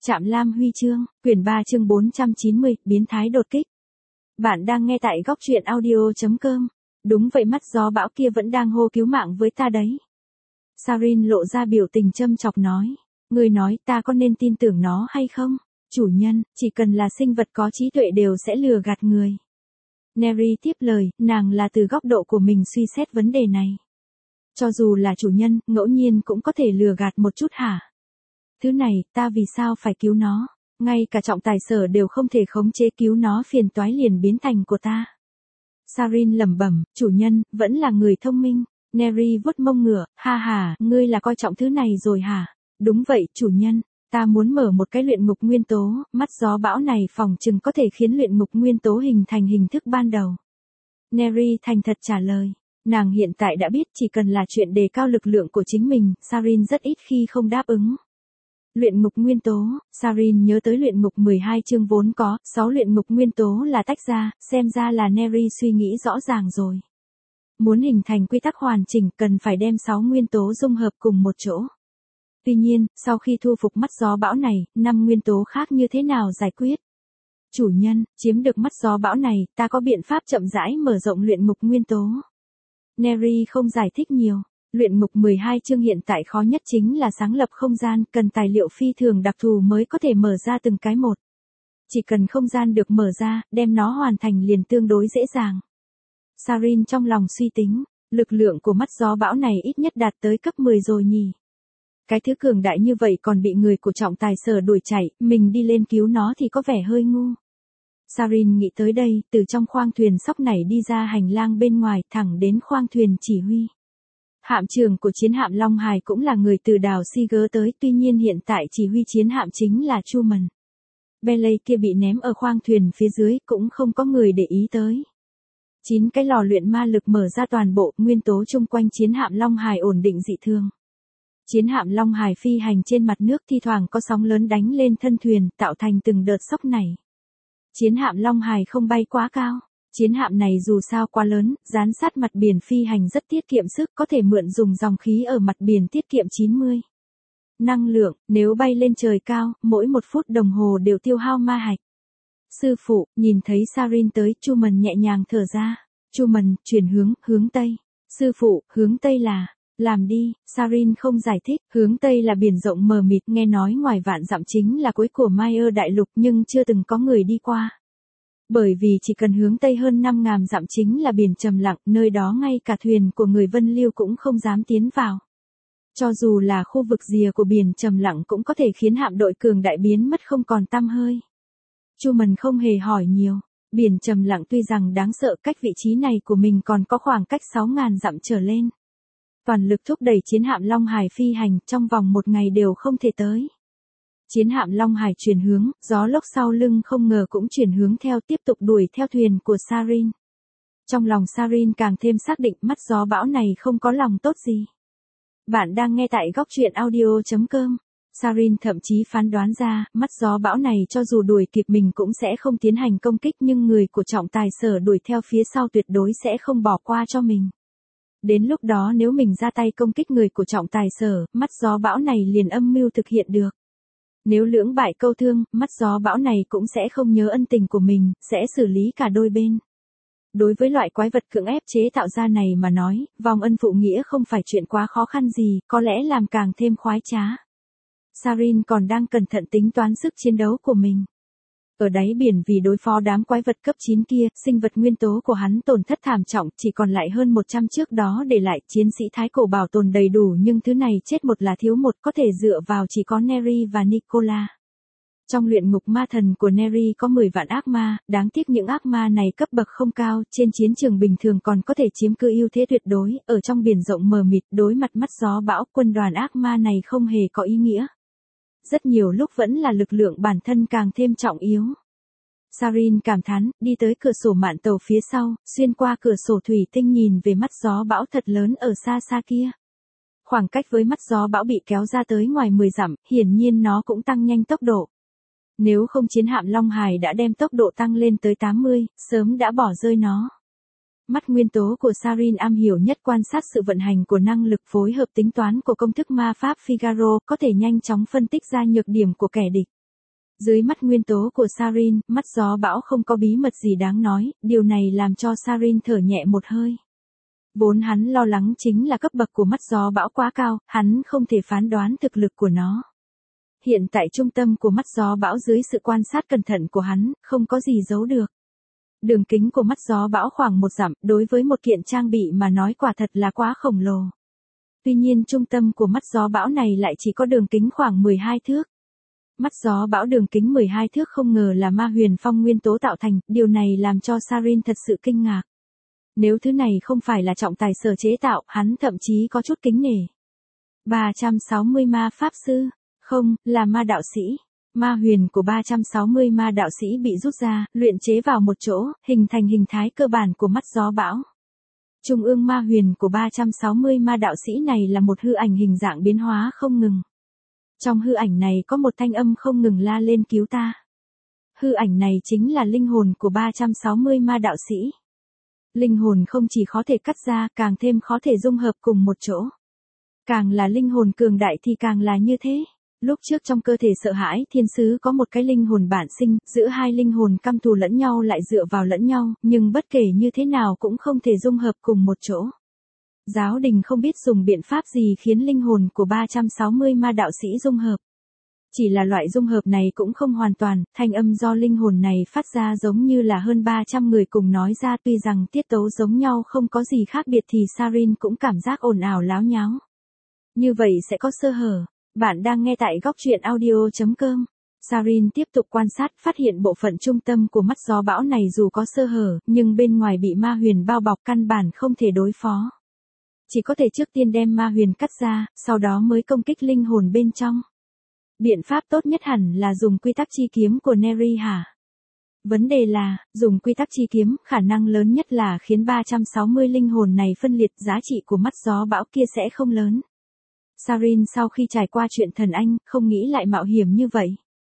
Trạm Lam Huy chương, quyển 3 chương 490, biến thái đột kích. Bạn đang nghe tại góc truyện audio.com. Đúng vậy, mắt gió bão kia vẫn đang hô cứu mạng với ta đấy. Sarin lộ ra biểu tình châm chọc nói. Người nói ta có nên tin tưởng nó hay không? Chủ nhân, chỉ cần là sinh vật có trí tuệ đều sẽ lừa gạt người. Neri tiếp lời, nàng là từ góc độ của mình suy xét vấn đề này. Cho dù là chủ nhân, ngẫu nhiên cũng có thể lừa gạt một chút hả? Thứ này, ta vì sao phải cứu nó? Ngay cả trọng tài sở đều không thể khống chế, cứu nó phiền toái liền biến thành của ta. Sarin lẩm bẩm, chủ nhân, vẫn là người thông minh. Neri vuốt mông ngựa, ha ha, ngươi là coi trọng thứ này rồi hả? Đúng vậy, chủ nhân, ta muốn mở một cái luyện ngục nguyên tố, mắt gió bão này phòng chừng có thể khiến luyện ngục nguyên tố hình thành hình thức ban đầu. Neri thành thật trả lời. Nàng hiện tại đã biết chỉ cần là chuyện đề cao lực lượng của chính mình, Sarin rất ít khi không đáp ứng. Luyện ngục nguyên tố, Sarin nhớ tới luyện ngục 12 chương vốn có, 6 luyện ngục nguyên tố là tách ra, xem ra là Neri suy nghĩ rõ ràng rồi. Muốn hình thành quy tắc hoàn chỉnh cần phải đem 6 nguyên tố dung hợp cùng một chỗ. Tuy nhiên, sau khi thu phục mắt gió bão này, 5 nguyên tố khác như thế nào giải quyết? Chủ nhân, chiếm được mắt gió bão này, ta có biện pháp chậm rãi mở rộng luyện ngục nguyên tố. Neri không giải thích nhiều. Luyện ngục 12 chương hiện tại khó nhất chính là sáng lập không gian, cần tài liệu phi thường đặc thù mới có thể mở ra từng cái một. Chỉ cần không gian được mở ra, đem nó hoàn thành liền tương đối dễ dàng. Sarin trong lòng suy tính, lực lượng của mắt gió bão này ít nhất đạt tới cấp 10 rồi nhỉ. Cái thứ cường đại như vậy còn bị người của trọng tài sở đuổi chạy, mình đi lên cứu nó thì có vẻ hơi ngu. Sarin nghĩ tới đây, từ trong khoang thuyền sóc nảy đi ra hành lang bên ngoài, thẳng đến khoang thuyền chỉ huy. Hạm trưởng của chiến hạm Long Hải cũng là người từ đảo Siger tới, tuy nhiên hiện tại chỉ huy chiến hạm chính là Truman. Bailey kia bị ném ở khoang thuyền phía dưới, cũng không có người để ý tới. 9 cái lò luyện ma lực mở ra toàn bộ, nguyên tố chung quanh chiến hạm Long Hải ổn định dị thường. Chiến hạm Long Hải phi hành trên mặt nước, thi thoảng có sóng lớn đánh lên thân thuyền, tạo thành từng đợt sốc nảy. Chiến hạm Long Hải không bay quá cao. Chiến hạm này dù sao quá lớn, dán sát mặt biển phi hành rất tiết kiệm sức, có thể mượn dùng dòng khí ở mặt biển tiết kiệm 90. Năng lượng, nếu bay lên trời cao, mỗi 1 phút đồng hồ đều tiêu hao ma hạch. Sư phụ, nhìn thấy Sarin tới, Truman nhẹ nhàng thở ra. Truman, chuyển hướng Tây. Sư phụ, hướng Tây là, làm đi, Sarin không giải thích, hướng Tây là biển rộng mờ mịt, nghe nói ngoài vạn dặm chính là cuối của Mayer đại lục nhưng chưa từng có người đi qua. Bởi vì chỉ cần hướng Tây hơn 5.000 dặm chính là biển trầm lặng, nơi đó ngay cả thuyền của người Vân Liêu cũng không dám tiến vào. Cho dù là khu vực rìa của biển trầm lặng cũng có thể khiến hạm đội cường đại biến mất không còn tăm hơi. Truman không hề hỏi nhiều, biển trầm lặng tuy rằng đáng sợ, cách vị trí này của mình còn có khoảng cách 6.000 dặm trở lên. Toàn lực thúc đẩy chiến hạm Long Hải phi hành, trong vòng 1 ngày đều không thể tới. Chiến hạm Long Hải chuyển hướng, gió lốc sau lưng không ngờ cũng chuyển hướng theo, tiếp tục đuổi theo thuyền của Sarin. Trong lòng Sarin càng thêm xác định mắt gió bão này không có lòng tốt gì. Bạn đang nghe tại góc truyện audio.com. Sarin thậm chí phán đoán ra, mắt gió bão này cho dù đuổi kịp mình cũng sẽ không tiến hành công kích, nhưng người của trọng tài sở đuổi theo phía sau tuyệt đối sẽ không bỏ qua cho mình. Đến lúc đó nếu mình ra tay công kích người của trọng tài sở, mắt gió bão này liền âm mưu thực hiện được. Nếu lưỡng bại câu thương, mắt gió bão này cũng sẽ không nhớ ân tình của mình, sẽ xử lý cả đôi bên. Đối với loại quái vật cưỡng ép chế tạo ra này mà nói, vòng ân phụ nghĩa không phải chuyện quá khó khăn gì, có lẽ làm càng thêm khoái trá. Sarin còn đang cẩn thận tính toán sức chiến đấu của mình. Ở đáy biển vì đối phó đám quái vật cấp 9 kia, sinh vật nguyên tố của hắn tổn thất thảm trọng, chỉ còn lại hơn 100 trước đó để lại, chiến sĩ thái cổ bảo tồn đầy đủ nhưng thứ này chết một là thiếu một, có thể dựa vào chỉ có Neri và Nicola. Trong luyện ngục ma thần của Neri có 10 vạn ác ma, đáng tiếc những ác ma này cấp bậc không cao, trên chiến trường bình thường còn có thể chiếm cứ ưu thế tuyệt đối, ở trong biển rộng mờ mịt đối mặt mắt gió bão, quân đoàn ác ma này không hề có ý nghĩa. Rất nhiều lúc vẫn là lực lượng bản thân càng thêm trọng yếu. Sarin cảm thán, đi tới cửa sổ mạn tàu phía sau, xuyên qua cửa sổ thủy tinh nhìn về mắt gió bão thật lớn ở xa xa kia. Khoảng cách với mắt gió bão bị kéo ra tới ngoài 10 dặm, hiển nhiên nó cũng tăng nhanh tốc độ. Nếu không chiến hạm Long Hải đã đem tốc độ tăng lên tới 80, sớm đã bỏ rơi nó. Mắt nguyên tố của Sarin am hiểu nhất quan sát sự vận hành của năng lực, phối hợp tính toán của công thức ma pháp Figaro, có thể nhanh chóng phân tích ra nhược điểm của kẻ địch. Dưới mắt nguyên tố của Sarin, mắt gió bão không có bí mật gì đáng nói, điều này làm cho Sarin thở nhẹ một hơi. Vốn hắn lo lắng chính là cấp bậc của mắt gió bão quá cao, hắn không thể phán đoán thực lực của nó. Hiện tại trung tâm của mắt gió bão dưới sự quan sát cẩn thận của hắn, không có gì giấu được. Đường kính của mắt gió bão khoảng 1 dặm, đối với một kiện trang bị mà nói quả thật là quá khổng lồ. Tuy nhiên trung tâm của mắt gió bão này lại chỉ có đường kính khoảng 12 thước. Mắt gió bão đường kính 12 thước không ngờ là ma huyền phong nguyên tố tạo thành, điều này làm cho Sarin thật sự kinh ngạc. Nếu thứ này không phải là trọng tài sở chế tạo, hắn thậm chí có chút kính nể. 360 ma pháp sư, không, là ma đạo sĩ. Ma huyền của 360 ma đạo sĩ bị rút ra, luyện chế vào một chỗ, hình thành hình thái cơ bản của mắt gió bão. Trung ương ma huyền của 360 ma đạo sĩ này là một hư ảnh hình dạng biến hóa không ngừng. Trong hư ảnh này có một thanh âm không ngừng la lên cứu ta. Hư ảnh này chính là linh hồn của 360 ma đạo sĩ. Linh hồn không chỉ khó thể cắt ra, càng thêm khó thể dung hợp cùng một chỗ. Càng là linh hồn cường đại thì càng là như thế. Lúc trước trong cơ thể sợ hãi thiên sứ có một cái linh hồn bản sinh, giữa hai linh hồn căm thù lẫn nhau lại dựa vào lẫn nhau, nhưng bất kể như thế nào cũng không thể dung hợp cùng một chỗ. Giáo đình không biết dùng biện pháp gì khiến linh hồn của 360 ma đạo sĩ dung hợp. Chỉ là loại dung hợp này cũng không hoàn toàn, thanh âm do linh hồn này phát ra giống như là hơn 300 người cùng nói ra, tuy rằng tiết tấu giống nhau không có gì khác biệt thì Sarin cũng cảm giác ồn ào láo nháo. Như vậy sẽ có sơ hở. Bạn đang nghe tại góc truyện audio.com. Sarin tiếp tục quan sát, phát hiện bộ phận trung tâm của mắt gió bão này dù có sơ hở, nhưng bên ngoài bị ma huyền bao bọc căn bản không thể đối phó. Chỉ có thể trước tiên đem ma huyền cắt ra, sau đó mới công kích linh hồn bên trong. Biện pháp tốt nhất hẳn là dùng quy tắc chi kiếm của Neri hả? Vấn đề là, dùng quy tắc chi kiếm, khả năng lớn nhất là khiến 360 linh hồn này phân liệt, giá trị của mắt gió bão kia sẽ không lớn. Sarin sau khi trải qua chuyện thần anh, không nghĩ lại mạo hiểm như vậy.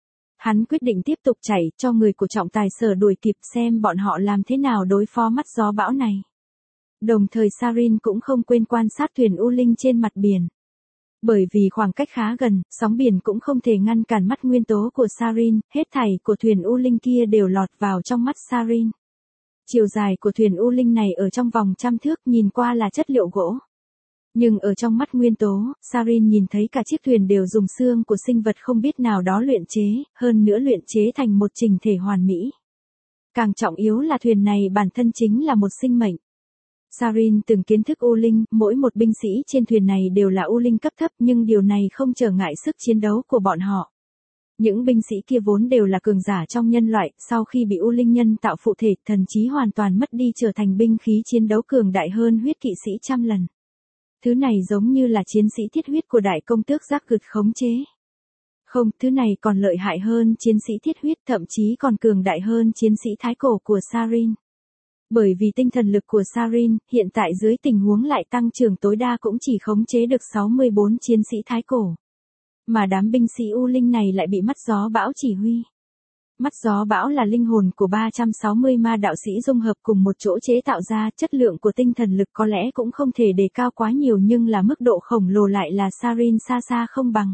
Hắn quyết định tiếp tục chạy, cho người của trọng tài sở đuổi kịp xem bọn họ làm thế nào đối phó mắt gió bão này. Đồng thời Sarin cũng không quên quan sát thuyền U Linh trên mặt biển. Bởi vì khoảng cách khá gần, sóng biển cũng không thể ngăn cản mắt nguyên tố của Sarin, hết thảy của thuyền U Linh kia đều lọt vào trong mắt Sarin. Chiều dài của thuyền U Linh này ở trong vòng 100 thước, nhìn qua là chất liệu gỗ. Nhưng ở trong mắt nguyên tố, Sarin nhìn thấy cả chiếc thuyền đều dùng xương của sinh vật không biết nào đó luyện chế, hơn nữa luyện chế thành một trình thể hoàn mỹ. Càng trọng yếu là thuyền này bản thân chính là một sinh mệnh. Sarin từng kiến thức U Linh, mỗi một binh sĩ trên thuyền này đều là U Linh cấp thấp, nhưng điều này không trở ngại sức chiến đấu của bọn họ. Những binh sĩ kia vốn đều là cường giả trong nhân loại, sau khi bị U Linh nhân tạo phụ thể, thần trí hoàn toàn mất đi, trở thành binh khí chiến đấu cường đại hơn huyết kỵ sĩ trăm lần. Thứ này giống như là chiến sĩ thiết huyết của đại công tước giác cực khống chế. Không, thứ này còn lợi hại hơn chiến sĩ thiết huyết, thậm chí còn cường đại hơn chiến sĩ thái cổ của Sarin. Bởi vì tinh thần lực của Sarin, hiện tại dưới tình huống lại tăng trưởng tối đa cũng chỉ khống chế được 64 chiến sĩ thái cổ. Mà đám binh sĩ U Linh này lại bị mắt gió bão chỉ huy. Mắt gió bão là linh hồn của 360 ma đạo sĩ dung hợp cùng một chỗ chế tạo ra, chất lượng của tinh thần lực có lẽ cũng không thể đề cao quá nhiều, nhưng là mức độ khổng lồ lại là Sarin xa xa không bằng.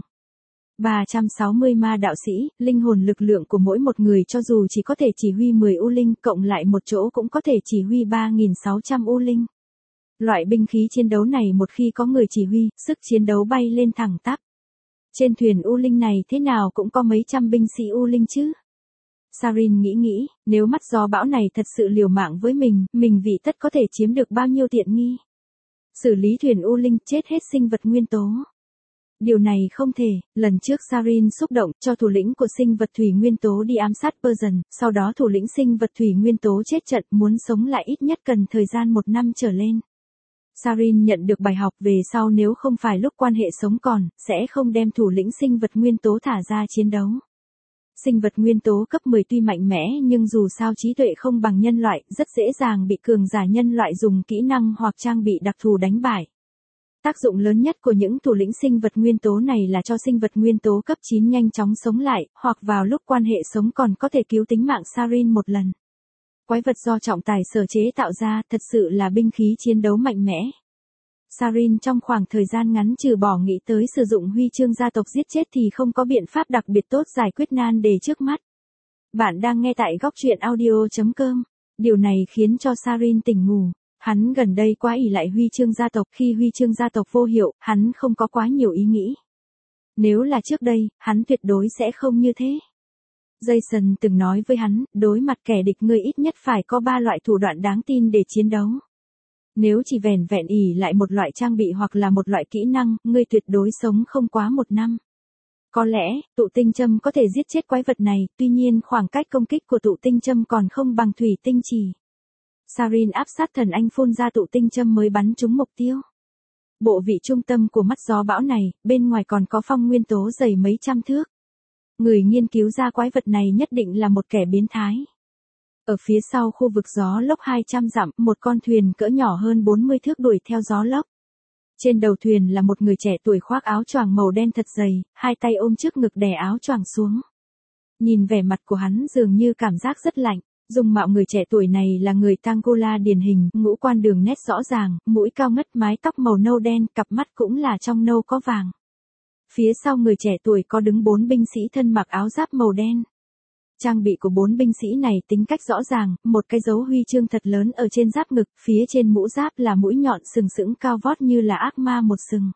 360 ma đạo sĩ, linh hồn lực lượng của mỗi một người cho dù chỉ có thể chỉ huy 10 U Linh, cộng lại một chỗ cũng có thể chỉ huy 3.600 U Linh. Loại binh khí chiến đấu này một khi có người chỉ huy, sức chiến đấu bay lên thẳng tắp. Trên thuyền U Linh này thế nào cũng có mấy trăm binh sĩ U Linh chứ. Sarin nghĩ, nếu mắt gió bão này thật sự liều mạng với mình vị tất có thể chiếm được bao nhiêu tiện nghi. Xử lý thuyền U Linh, chết hết sinh vật nguyên tố. Điều này không thể, lần trước Sarin xúc động cho thủ lĩnh của sinh vật thủy nguyên tố đi ám sát Persian, sau đó thủ lĩnh sinh vật thủy nguyên tố chết trận, muốn sống lại ít nhất cần thời gian 1 năm trở lên. Sarin nhận được bài học về sau, nếu không phải lúc quan hệ sống còn, sẽ không đem thủ lĩnh sinh vật nguyên tố thả ra chiến đấu. Sinh vật nguyên tố cấp 10 tuy mạnh mẽ nhưng dù sao trí tuệ không bằng nhân loại, rất dễ dàng bị cường giả nhân loại dùng kỹ năng hoặc trang bị đặc thù đánh bại. Tác dụng lớn nhất của những thủ lĩnh sinh vật nguyên tố này là cho sinh vật nguyên tố cấp 9 nhanh chóng sống lại, hoặc vào lúc quan hệ sống còn có thể cứu tính mạng Sarin một lần. Quái vật do trọng tài sở chế tạo ra thật sự là binh khí chiến đấu mạnh mẽ. Sarin trong khoảng thời gian ngắn trừ bỏ nghĩ tới sử dụng huy chương gia tộc giết chết thì không có biện pháp đặc biệt tốt giải quyết nan đề trước mắt. Bạn đang nghe tại góc truyện audio.com. Điều này khiến cho Sarin tỉnh ngủ. Hắn gần đây quá ỷ lại huy chương gia tộc, khi huy chương gia tộc vô hiệu, hắn không có quá nhiều ý nghĩ. Nếu là trước đây, hắn tuyệt đối sẽ không như thế. Jason từng nói với hắn, đối mặt kẻ địch ngươi ít nhất phải có 3 loại thủ đoạn đáng tin để chiến đấu. Nếu chỉ vẻn vẹn ỷ lại một loại trang bị hoặc là một loại kỹ năng, ngươi tuyệt đối sống không quá 1 năm. Có lẽ, tụ tinh châm có thể giết chết quái vật này, tuy nhiên khoảng cách công kích của tụ tinh châm còn không bằng thủy tinh chì. Sarin áp sát thần anh phun ra tụ tinh châm mới bắn trúng mục tiêu. Bộ vị trung tâm của mắt gió bão này, bên ngoài còn có phong nguyên tố dày mấy trăm thước. Người nghiên cứu ra quái vật này nhất định là một kẻ biến thái. Ở phía sau khu vực gió lốc 200 dặm, một con thuyền cỡ nhỏ hơn 40 thước đuổi theo gió lốc. Trên đầu thuyền là một người trẻ tuổi khoác áo choàng màu đen thật dày, hai tay ôm trước ngực đè áo choàng xuống. Nhìn vẻ mặt của hắn dường như cảm giác rất lạnh. Dung mạo người trẻ tuổi này là người Tangola điển hình, ngũ quan đường nét rõ ràng, mũi cao ngất, mái tóc màu nâu đen, cặp mắt cũng là trong nâu có vàng. Phía sau người trẻ tuổi có đứng 4 binh sĩ thân mặc áo giáp màu đen. Trang bị của 4 binh sĩ này tính cách rõ ràng, một cái dấu huy chương thật lớn ở trên giáp ngực, phía trên mũ giáp là mũi nhọn sừng sững cao vót như là ác ma một sừng.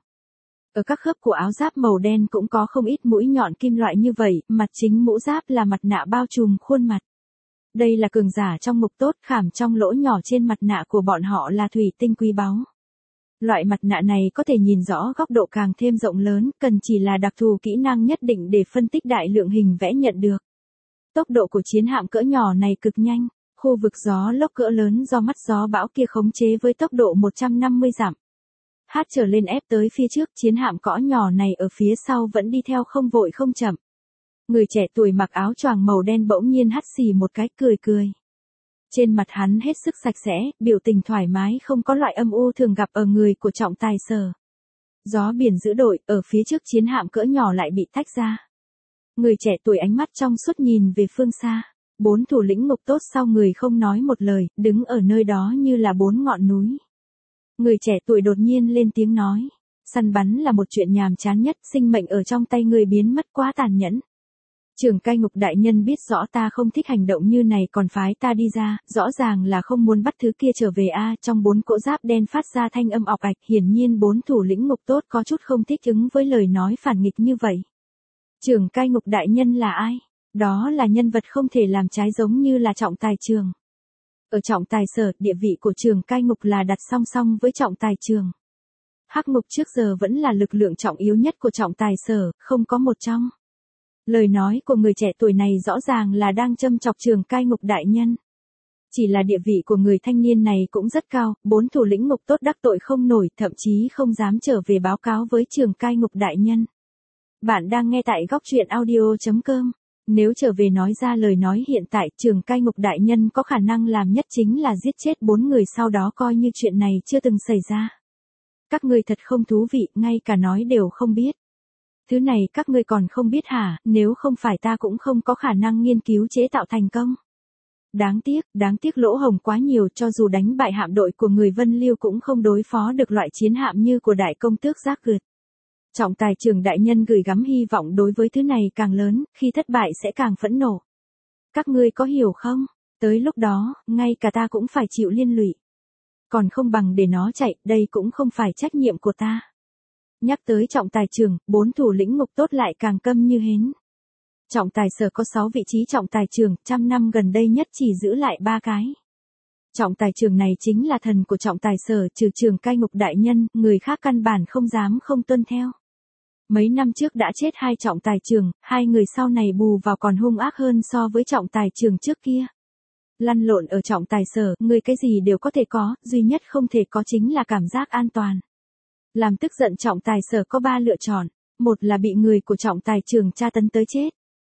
Ở các khớp của áo giáp màu đen cũng có không ít mũi nhọn kim loại như vậy, mặt chính mũ giáp là mặt nạ bao trùm khuôn mặt. Đây là cường giả trong ngục tốt, khảm trong lỗ nhỏ trên mặt nạ của bọn họ là thủy tinh quý báu. Loại mặt nạ này có thể nhìn rõ góc độ càng thêm rộng lớn, cần chỉ là đặc thù kỹ năng nhất định để phân tích đại lượng hình vẽ nhận được. Tốc độ của chiến hạm cỡ nhỏ này cực nhanh, khu vực gió lốc cỡ lớn do mắt gió bão kia khống chế với tốc độ 150 dặm. Hát trở lên ép tới phía trước, chiến hạm cỡ nhỏ này ở phía sau vẫn đi theo không vội không chậm. Người trẻ tuổi mặc áo choàng màu đen bỗng nhiên hắt xì một cái, cười. Trên mặt hắn hết sức sạch sẽ, biểu tình thoải mái, không có loại âm u thường gặp ở người của trọng tài sở. Gió biển dữ dội, ở phía trước chiến hạm cỡ nhỏ lại bị tách ra. Người trẻ tuổi ánh mắt trong suốt nhìn về phương xa. 4 thủ lĩnh ngục tốt sau người không nói một lời, đứng ở nơi đó như là 4 ngọn núi. Người trẻ tuổi đột nhiên lên tiếng nói. Săn bắn là một chuyện nhàm chán nhất, sinh mệnh ở trong tay người biến mất quá tàn nhẫn. Trưởng cai ngục đại nhân biết rõ ta không thích hành động như này còn phái ta đi ra, rõ ràng là không muốn bắt thứ kia trở về a. Trong 4 cỗ giáp đen phát ra thanh âm ọc ạch, hiển nhiên 4 thủ lĩnh ngục tốt có chút không thích ứng với lời nói phản nghịch như vậy. Trưởng cai ngục đại nhân là ai? Đó là nhân vật không thể làm trái giống như là trọng tài trường. Ở trọng tài sở, địa vị của trưởng cai ngục là đặt song song với trọng tài trường. Hắc ngục trước giờ vẫn là lực lượng trọng yếu nhất của trọng tài sở, không có một trong. Lời nói của người trẻ tuổi này rõ ràng là đang châm chọc trưởng cai ngục đại nhân. Chỉ là địa vị của người thanh niên này cũng rất cao, 4 thủ lĩnh ngục tốt đắc tội không nổi, thậm chí không dám trở về báo cáo với trưởng cai ngục đại nhân. Bạn đang nghe tại góc truyện audio.com. Nếu trở về nói ra lời nói hiện tại, trưởng cai ngục đại nhân có khả năng làm nhất chính là giết chết 4 người sau đó coi như chuyện này chưa từng xảy ra. Các ngươi thật không thú vị, ngay cả nói đều không biết. Thứ này các ngươi còn không biết hả, nếu không phải ta cũng không có khả năng nghiên cứu chế tạo thành công. Đáng tiếc lỗ hổng quá nhiều, cho dù đánh bại hạm đội của người Vân Liêu cũng không đối phó được loại chiến hạm như của đại công tước Giác Gượt. Trọng tài trưởng đại nhân gửi gắm hy vọng đối với thứ này càng lớn, khi thất bại sẽ càng phẫn nộ. Các ngươi có hiểu không? Tới lúc đó, ngay cả ta cũng phải chịu liên lụy. Còn không bằng để nó chạy, đây cũng không phải trách nhiệm của ta. Nhắc tới trọng tài trưởng, 4 thủ lĩnh ngục tốt lại càng câm như hến. Trọng tài sở có 6 vị trí trọng tài trưởng, 100 năm gần đây nhất chỉ giữ lại 3 cái. Trọng tài trưởng này chính là thần của trọng tài sở, trừ trưởng cai ngục đại nhân, người khác căn bản không dám không tuân theo. Mấy năm trước đã chết 2 trọng tài trưởng, 2 người sau này bù vào còn hung ác hơn so với trọng tài trưởng trước kia. Lăn lộn ở trọng tài sở, người cái gì đều có thể có, duy nhất không thể có chính là cảm giác an toàn. Làm tức giận trọng tài sở có 3 lựa chọn, một là bị người của trọng tài trưởng tra tấn tới chết.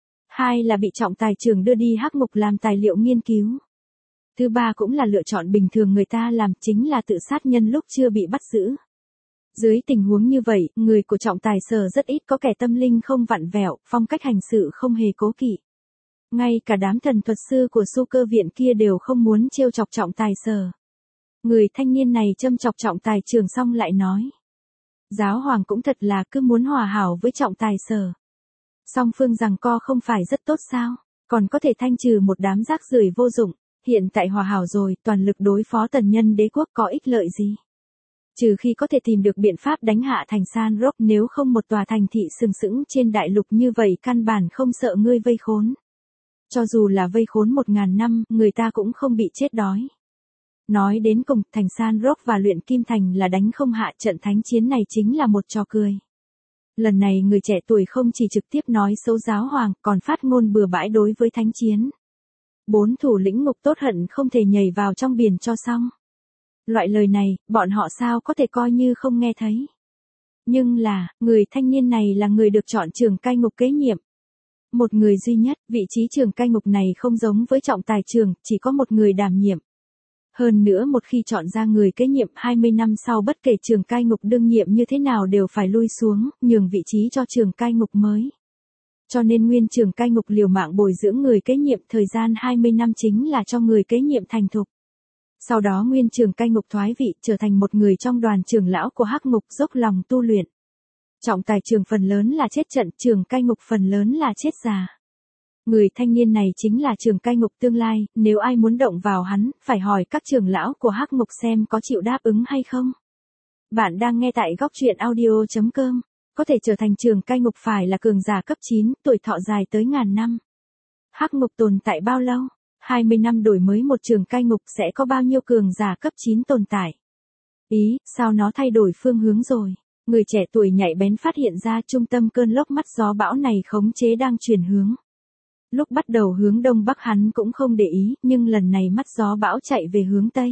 2 là bị trọng tài trưởng đưa đi hắc ngục làm tài liệu nghiên cứu. Thứ 3 cũng là lựa chọn bình thường người ta làm, chính là tự sát nhân lúc chưa bị bắt giữ. Dưới tình huống như vậy, người của trọng tài sở rất ít có kẻ tâm linh không vặn vẹo, phong cách hành sự không hề cố kỵ. Ngay cả đám thần thuật sư của su cơ viện kia đều không muốn trêu chọc trọng tài sở. Người thanh niên này châm chọc Trọng Tài Trường xong lại nói. Giáo hoàng cũng thật là cứ muốn hòa hảo với Trọng Tài Sở. Song phương giằng co không phải rất tốt sao, còn có thể thanh trừ một đám rác rưởi vô dụng, hiện tại hòa hảo rồi, toàn lực đối phó Tần Nhân Đế quốc có ích lợi gì? Trừ khi có thể tìm được biện pháp đánh hạ thành San Rock, nếu không một tòa thành thị sừng sững trên đại lục như vậy căn bản không sợ ngươi vây khốn. Cho dù là vây khốn 1000 năm, người ta cũng không bị chết đói. Nói đến cùng, thành San Rock và luyện kim thành là đánh không hạ, trận thánh chiến này chính là một trò cười. Lần này người trẻ tuổi không chỉ trực tiếp nói xấu giáo hoàng, còn phát ngôn bừa bãi đối với thánh chiến. 4 thủ lĩnh ngục tốt hận không thể nhảy vào trong biển cho xong. Loại lời này, bọn họ sao có thể coi như không nghe thấy. Nhưng là, người thanh niên này là người được chọn trưởng cai ngục kế nhiệm. Một người duy nhất, vị trí trưởng cai ngục này không giống với Trọng Tài Trường, chỉ có một người đảm nhiệm. Hơn nữa một khi chọn ra người kế nhiệm 20 năm sau bất kể trưởng cai ngục đương nhiệm như thế nào đều phải lui xuống, nhường vị trí cho trưởng cai ngục mới. Cho nên nguyên trưởng cai ngục liều mạng bồi dưỡng người kế nhiệm thời gian 20 năm chính là cho người kế nhiệm thành thục. Sau đó nguyên trưởng cai ngục thoái vị trở thành một người trong đoàn trưởng lão của Hắc Ngục dốc lòng tu luyện. Trọng Tài Trường phần lớn là chết trận, trưởng cai ngục phần lớn là chết già. Người thanh niên này chính là trưởng cai ngục tương lai, nếu ai muốn động vào hắn, phải hỏi các trưởng lão của Hắc Ngục xem có chịu đáp ứng hay không. Bạn đang nghe tại góc truyện audio.com. Có thể trở thành trưởng cai ngục phải là cường giả cấp 9, tuổi thọ dài tới ngàn năm. Hắc Ngục tồn tại bao lâu? 20 năm đổi mới một trưởng cai ngục sẽ có bao nhiêu cường giả cấp 9 tồn tại? Ý, sao nó thay đổi phương hướng rồi? Người trẻ tuổi nhạy bén phát hiện ra trung tâm cơn lốc mắt gió bão này khống chế đang chuyển hướng. Lúc bắt đầu hướng đông bắc hắn cũng không để ý, nhưng lần này mắt gió bão chạy về hướng tây.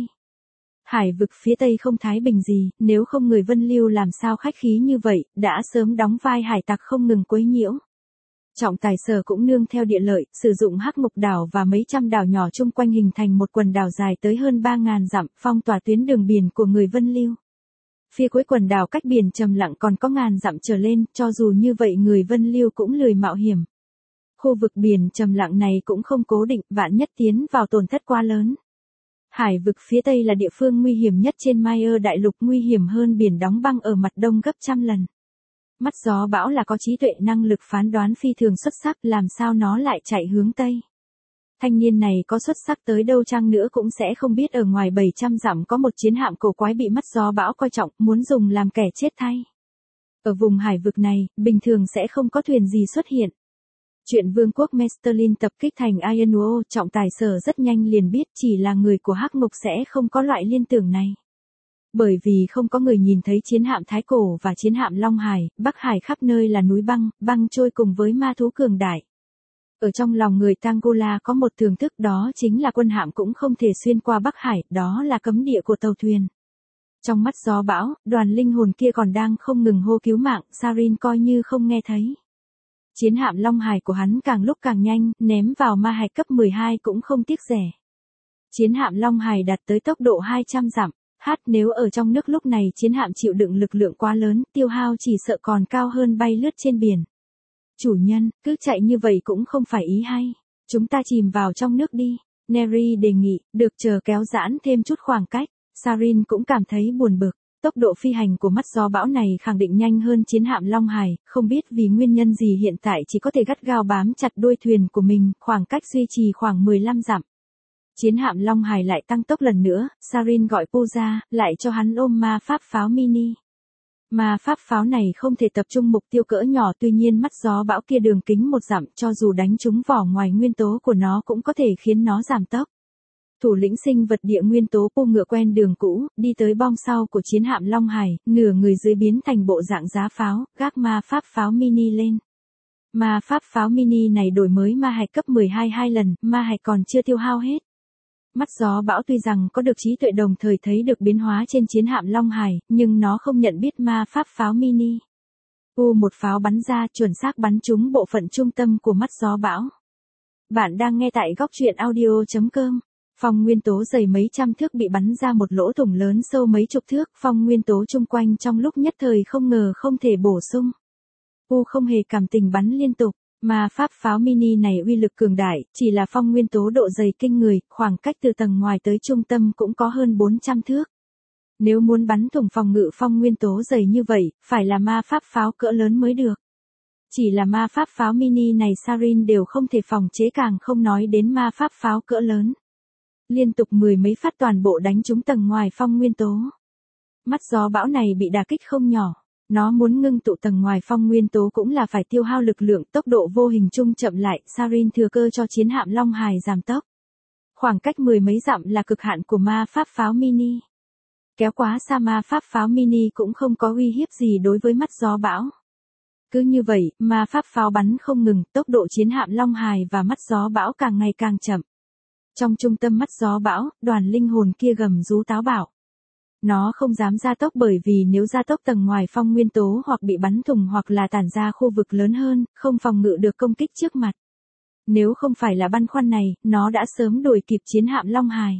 Hải vực phía tây không thái bình gì, nếu không người Vân Lưu làm sao khách khí như vậy, đã sớm đóng vai hải tặc không ngừng quấy nhiễu. Trọng Tài Sở cũng nương theo địa lợi, sử dụng Hắc Ngục đảo và mấy trăm đảo nhỏ chung quanh hình thành một quần đảo dài tới hơn 3000 dặm, phong tỏa tuyến đường biển của người Vân Lưu. Phía cuối quần đảo cách biển trầm lặng còn có ngàn dặm trở lên, cho dù như vậy người Vân Lưu cũng lười mạo hiểm. Khu vực biển trầm lặng này cũng không cố định, vạn nhất tiến vào tổn thất quá lớn. Hải vực phía tây là địa phương nguy hiểm nhất trên Maya đại lục, nguy hiểm hơn biển đóng băng ở mặt đông gấp trăm lần. Mắt gió bão là có trí tuệ năng lực phán đoán phi thường xuất sắc, làm sao nó lại chạy hướng tây. Thanh niên này có xuất sắc tới đâu chăng nữa cũng sẽ không biết ở ngoài 700 dặm có một chiến hạm cổ quái bị mắt gió bão coi trọng, muốn dùng làm kẻ chết thay. Ở vùng hải vực này, bình thường sẽ không có thuyền gì xuất hiện. Chuyện vương quốc Mesterlin tập kích thành Ironwall, Trọng Tài Sở rất nhanh liền biết chỉ là người của Hắc Ngục sẽ không có loại liên tưởng này. Bởi vì không có người nhìn thấy chiến hạm Thái Cổ và chiến hạm Long Hải, Bắc Hải khắp nơi là núi băng, băng trôi cùng với ma thú cường đại. Ở trong lòng người Tangola có một thưởng thức, đó chính là quân hạm cũng không thể xuyên qua Bắc Hải, đó là cấm địa của tàu thuyền. Trong mắt gió bão, đoàn linh hồn kia còn đang không ngừng hô cứu mạng, Sarin coi như không nghe thấy. Chiến hạm Long Hải của hắn càng lúc càng nhanh, ném vào ma hạch cấp 12 cũng không tiếc rẻ. Chiến hạm Long Hải đạt tới tốc độ 200 dặm. Nếu ở trong nước lúc này chiến hạm chịu đựng lực lượng quá lớn, tiêu hao chỉ sợ còn cao hơn bay lướt trên biển. Chủ nhân, cứ chạy như vậy cũng không phải ý hay. Chúng ta chìm vào trong nước đi. Neri đề nghị, được chờ kéo giãn thêm chút khoảng cách. Sarin cũng cảm thấy buồn bực. Tốc độ phi hành của mắt gió bão này khẳng định nhanh hơn chiến hạm Long Hải, không biết vì nguyên nhân gì hiện tại chỉ có thể gắt gao bám chặt đuôi thuyền của mình, khoảng cách duy trì khoảng 15 dặm. Chiến hạm Long Hải lại tăng tốc lần nữa, Sarin gọi Pu ra, lại cho hắn ôm ma pháp pháo mini. Ma pháp pháo này không thể tập trung mục tiêu cỡ nhỏ, tuy nhiên mắt gió bão kia đường kính 1 dặm, cho dù đánh trúng vỏ ngoài nguyên tố của nó cũng có thể khiến nó giảm tốc. Thủ lĩnh sinh vật địa nguyên tố Pu ngựa quen đường cũ, đi tới bong sau của chiến hạm Long Hải, nửa người dưới biến thành bộ dạng giá pháo, gác ma pháp pháo mini lên. Ma pháp pháo mini này đổi mới ma hạch cấp 12 2 lần, ma hạch còn chưa tiêu hao hết. Mắt gió bão tuy rằng có được trí tuệ đồng thời thấy được biến hóa trên chiến hạm Long Hải, nhưng nó không nhận biết ma pháp pháo mini. Một pháo bắn ra, chuẩn xác bắn trúng bộ phận trung tâm của mắt gió bão. Bạn đang nghe tại góc truyện audio.com. Phong nguyên tố dày mấy trăm thước bị bắn ra một lỗ thủng lớn sâu mấy chục thước, phong nguyên tố chung quanh trong lúc nhất thời không ngờ không thể bổ sung. Không hề cảm tình bắn liên tục. Ma pháp pháo mini này uy lực cường đại, chỉ là phong nguyên tố độ dày kinh người, khoảng cách từ tầng ngoài tới trung tâm cũng có hơn 400 thước. Nếu muốn bắn thủng phòng ngự phong nguyên tố dày như vậy, phải là ma pháp pháo cỡ lớn mới được. Chỉ là ma pháp pháo mini này Sarin đều không thể phòng chế, càng không nói đến ma pháp pháo cỡ lớn. Liên tục mười mấy phát toàn bộ đánh trúng tầng ngoài phong nguyên tố. Mắt gió bão này bị đả kích không nhỏ. Nó muốn ngưng tụ tầng ngoài phong nguyên tố cũng là phải tiêu hao lực lượng, tốc độ vô hình chung chậm lại, Sarin thừa cơ cho chiến hạm Long Hải giảm tốc. Khoảng cách mười mấy dặm là cực hạn của ma pháp pháo mini. Kéo quá xa ma pháp pháo mini cũng không có uy hiếp gì đối với mắt gió bão. Cứ như vậy, ma pháp pháo bắn không ngừng, tốc độ chiến hạm Long Hải và mắt gió bão càng ngày càng chậm. Trong trung tâm mắt gió bão, đoàn linh hồn kia gầm rú táo bạo. Nó không dám gia tốc bởi vì nếu gia tốc tầng ngoài phong nguyên tố hoặc bị bắn thủng hoặc là tản ra khu vực lớn hơn, không phòng ngự được công kích trước mặt. Nếu không phải là băn khoăn này, nó đã sớm đuổi kịp chiến hạm Long Hải.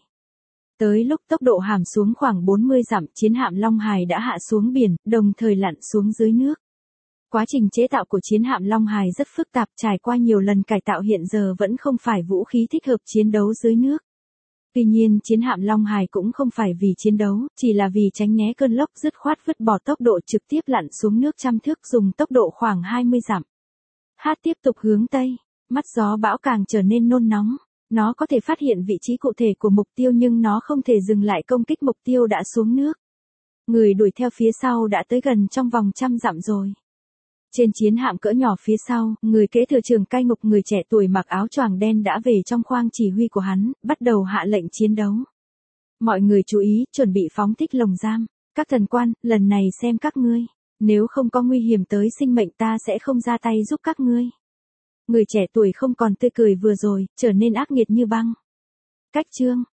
Tới lúc tốc độ hàm xuống khoảng 40 dặm, chiến hạm Long Hải đã hạ xuống biển, đồng thời lặn xuống dưới nước. Quá trình chế tạo của chiến hạm Long Hải rất phức tạp, trải qua nhiều lần cải tạo hiện giờ vẫn không phải vũ khí thích hợp chiến đấu dưới nước. Tuy nhiên chiến hạm Long Hải cũng không phải vì chiến đấu, chỉ là vì tránh né cơn lốc dứt khoát vứt bỏ tốc độ trực tiếp lặn xuống nước trăm thước dùng tốc độ khoảng 20 dặm. Hát tiếp tục hướng Tây, mắt gió bão càng trở nên nôn nóng. Nó có thể phát hiện vị trí cụ thể của mục tiêu nhưng nó không thể dừng lại công kích mục tiêu đã xuống nước. Người đuổi theo phía sau đã tới gần trong vòng 100 dặm rồi. Trên chiến hạm cỡ nhỏ phía sau, người kế thừa trường cai ngục người trẻ tuổi mặc áo choàng đen đã về trong khoang chỉ huy của hắn, bắt đầu hạ lệnh chiến đấu. Mọi người chú ý, chuẩn bị phóng thích lồng giam. Các thần quan, lần này xem các ngươi. Nếu không có nguy hiểm tới sinh mệnh ta sẽ không ra tay giúp các ngươi. Người trẻ tuổi không còn tươi cười vừa rồi, trở nên ác nghiệt như băng. Cách chương